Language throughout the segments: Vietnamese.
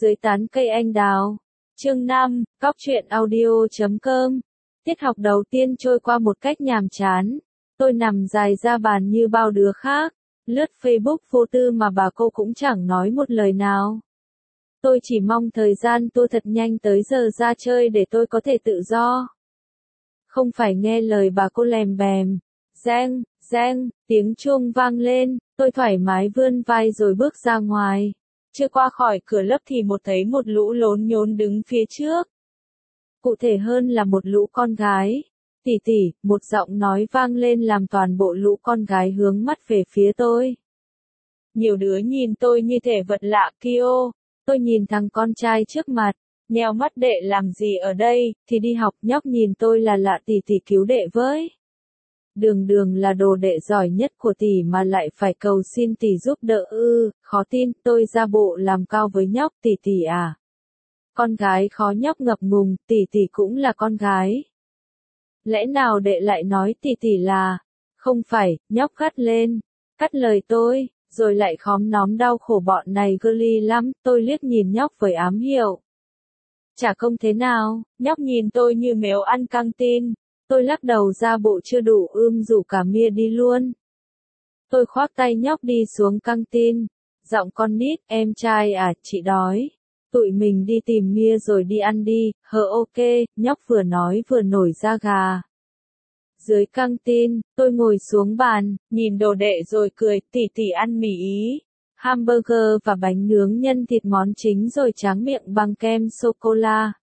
Dưới tán cây anh đào. Chương 5, Cóc truyện audio.com. Tiết học đầu tiên trôi qua một cách nhàm chán. Tôi nằm dài ra bàn như bao đứa khác, lướt Facebook vô tư mà bà cô cũng chẳng nói một lời nào. Tôi chỉ mong thời gian tôi thật nhanh tới giờ ra chơi để tôi có thể tự do. Không phải nghe lời bà cô lèm bèm. Reng, reng, tiếng chuông vang lên, tôi thoải mái vươn vai rồi bước ra ngoài. Chưa qua khỏi cửa lớp thì thấy một lũ lốn nhốn đứng phía trước. Cụ thể hơn là một lũ con gái. Tỷ tỷ, một giọng nói vang lên làm toàn bộ lũ con gái hướng mắt về phía tôi. Nhiều đứa nhìn tôi như thể vật lạ kia. Tôi nhìn thằng con trai trước mặt, nheo mắt đệ làm gì ở đây, thì đi học. Nhóc nhìn tôi là lạ, tỷ tỷ cứu đệ với. Đường đường là đồ đệ giỏi nhất của tỷ mà lại phải cầu xin tỷ giúp đỡ ư, khó tin. Tôi ra bộ làm cao với nhóc. Tỷ tỷ à? Con gái khó. Nhóc ngập ngùng, tỷ tỷ cũng là con gái. Lẽ nào đệ lại nói tỷ tỷ là? Không phải, nhóc gắt lên, cắt lời tôi, rồi lại khóm nóm đau khổ bọn này girly lắm. Tôi liếc nhìn nhóc với ám hiệu. Chả không thế nào. Nhóc nhìn tôi như mèo ăn căng tin. Tôi lắc đầu ra bộ chưa đủ rủ cả Mia đi luôn. Tôi khoác tay nhóc đi xuống căng tin. Giọng con nít, em trai à, chị đói. Tụi mình đi tìm Mia rồi đi ăn đi, ok, nhóc vừa nói vừa nổi da gà. Dưới căng tin, tôi ngồi xuống bàn, nhìn đồ đệ rồi cười, tỷ tỷ ăn mì Ý, hamburger và bánh nướng nhân thịt món chính rồi tráng miệng bằng kem sô-cô-la.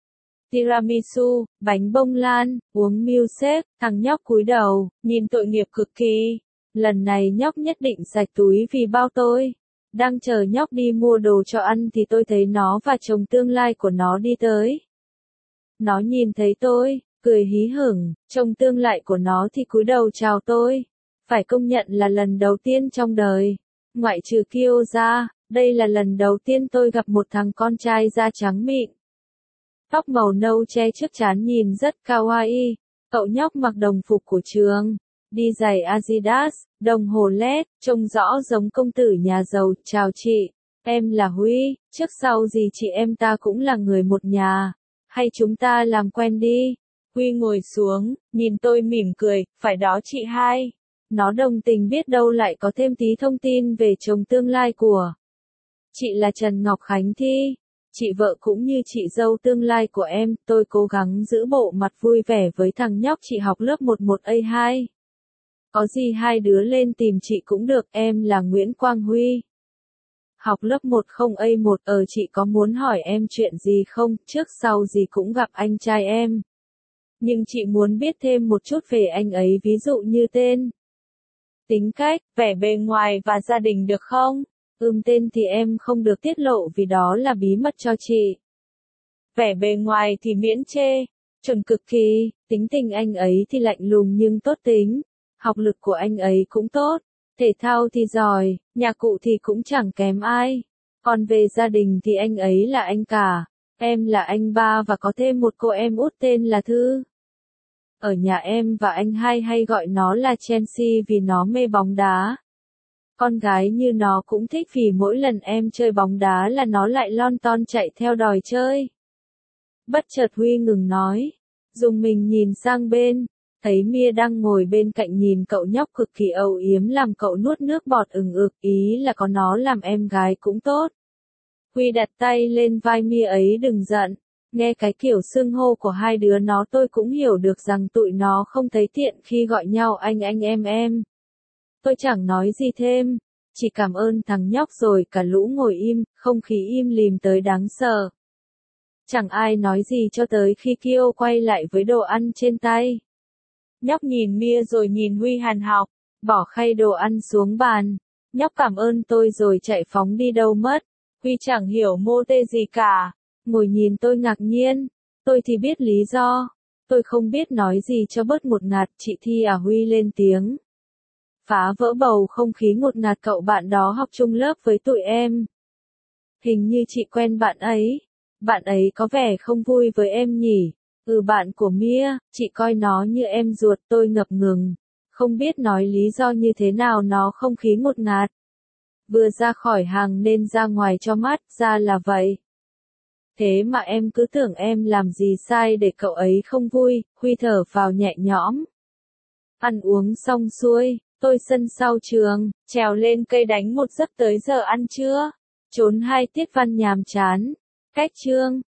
Tiramisu, bánh bông lan, uống milkshake. Thằng nhóc cúi đầu, nhìn tội nghiệp cực kỳ. Lần này nhóc nhất định sạch túi vì bao tôi. Đang chờ nhóc đi mua đồ cho ăn thì tôi thấy nó và chồng tương lai của nó đi tới. Nó nhìn thấy tôi, cười hí hửng, chồng tương lai của nó thì cúi đầu chào tôi. Phải công nhận là lần đầu tiên trong đời, ngoại trừ Kyo ra, đây là lần đầu tiên tôi gặp một thằng con trai da trắng mịn. Tóc màu nâu che trước trán nhìn rất kawaii. Cậu nhóc mặc đồng phục của trường, đi giày Adidas, đồng hồ LED, trông rõ giống công tử nhà giàu. Chào chị, em là Huy, trước sau gì chị em ta cũng là người một nhà, hay chúng ta làm quen đi. Huy ngồi xuống, nhìn tôi mỉm cười, phải đó chị hai. Nó đồng tình biết đâu lại có thêm tí thông tin về chồng tương lai của chị là Trần Ngọc Khánh Thi. Chị vợ cũng như chị dâu tương lai của em. Tôi cố gắng giữ bộ mặt vui vẻ với thằng nhóc. Chị học lớp 11A2. Có gì hai đứa lên tìm chị cũng được. Em là Nguyễn Quang Huy. Học lớp 10A1. Chị có muốn hỏi em chuyện gì không? Trước sau gì cũng gặp anh trai em. Nhưng chị muốn biết thêm một chút về anh ấy, ví dụ như tên, tính cách, vẻ bề ngoài và gia đình được không? Tên thì em không được tiết lộ vì đó là bí mật cho chị. Vẻ bề ngoài thì miễn chê, chuẩn cực kỳ. Tính tình anh ấy thì lạnh lùng nhưng tốt tính. Học lực của anh ấy cũng tốt. Thể thao thì giỏi, nhà cụ thì cũng chẳng kém ai. Còn về gia đình thì anh ấy là anh cả. Em là anh ba và có thêm một cô em út tên là Thư. Ở nhà em và anh hai hay gọi nó là Chelsea vì nó mê bóng đá. Con gái như nó cũng thích vì mỗi lần em chơi bóng đá là nó lại lon ton chạy theo đòi chơi. Bất chợt Huy ngừng nói. Dùng mình nhìn sang bên, thấy Mia đang ngồi bên cạnh nhìn cậu nhóc cực kỳ âu yếm làm cậu nuốt nước bọt ực, ý là có nó làm em gái cũng tốt. Huy đặt tay lên vai Mia ấy, đừng giận. Nghe cái kiểu xưng hô của hai đứa nó tôi cũng hiểu được rằng tụi nó không thấy tiện khi gọi nhau anh em. Tôi chẳng nói gì thêm, chỉ cảm ơn thằng nhóc rồi cả lũ ngồi im, không khí im lìm tới đáng sợ. Chẳng ai nói gì cho tới khi Kyo quay lại với đồ ăn trên tay. Nhóc nhìn Mia rồi nhìn Huy hàn học, bỏ khay đồ ăn xuống bàn. Nhóc cảm ơn tôi rồi chạy phóng đi đâu mất. Huy chẳng hiểu mô tê gì cả, ngồi nhìn tôi ngạc nhiên. Tôi thì biết lý do. Tôi không biết nói gì cho bớt ngột ngạt. Chị Thi à? Huy lên tiếng, phá vỡ bầu không khí ngột ngạt. Cậu bạn đó học chung lớp với tụi em. Hình như chị quen bạn ấy. Bạn ấy có vẻ không vui với em nhỉ? Bạn của Mia, chị coi nó như em ruột. Tôi ngập ngừng, không biết nói lý do như thế nào nó không khí ngột ngạt. Vừa ra khỏi hàng nên ra ngoài cho mát, ra là vậy. Thế mà em cứ tưởng em làm gì sai để cậu ấy không vui, Huy thở vào nhẹ nhõm. Ăn uống xong xuôi, tôi sân sau trường, trèo lên cây đánh một giấc tới giờ ăn trưa. Trốn 2 tiết văn nhàm chán. Cách chương.